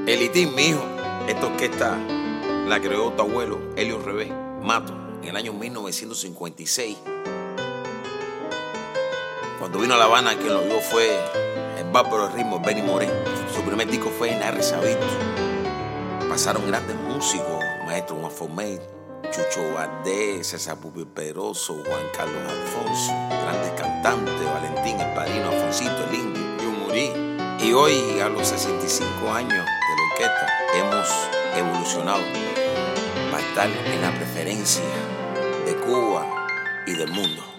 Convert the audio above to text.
Elitín, mijo. Esta orquesta la creó tu abuelo, Helio Revés Mato, en el año 1956. Cuando vino a La Habana, quien lo vio fue el bárbaro del ritmo, Benny Moré. Su primer disco fue en R. Sabito. Pasaron grandes músicos, maestro Juan Formey, Chucho Valdés, César Pupi Peroso, Juan Carlos Alfonso, grandes cantantes, Valentín, el Padrino, Alfonsito, el Indio, yo morí. Y hoy, a los 65 años de la orquesta, hemos evolucionado para estar en la preferencia de Cuba y del mundo.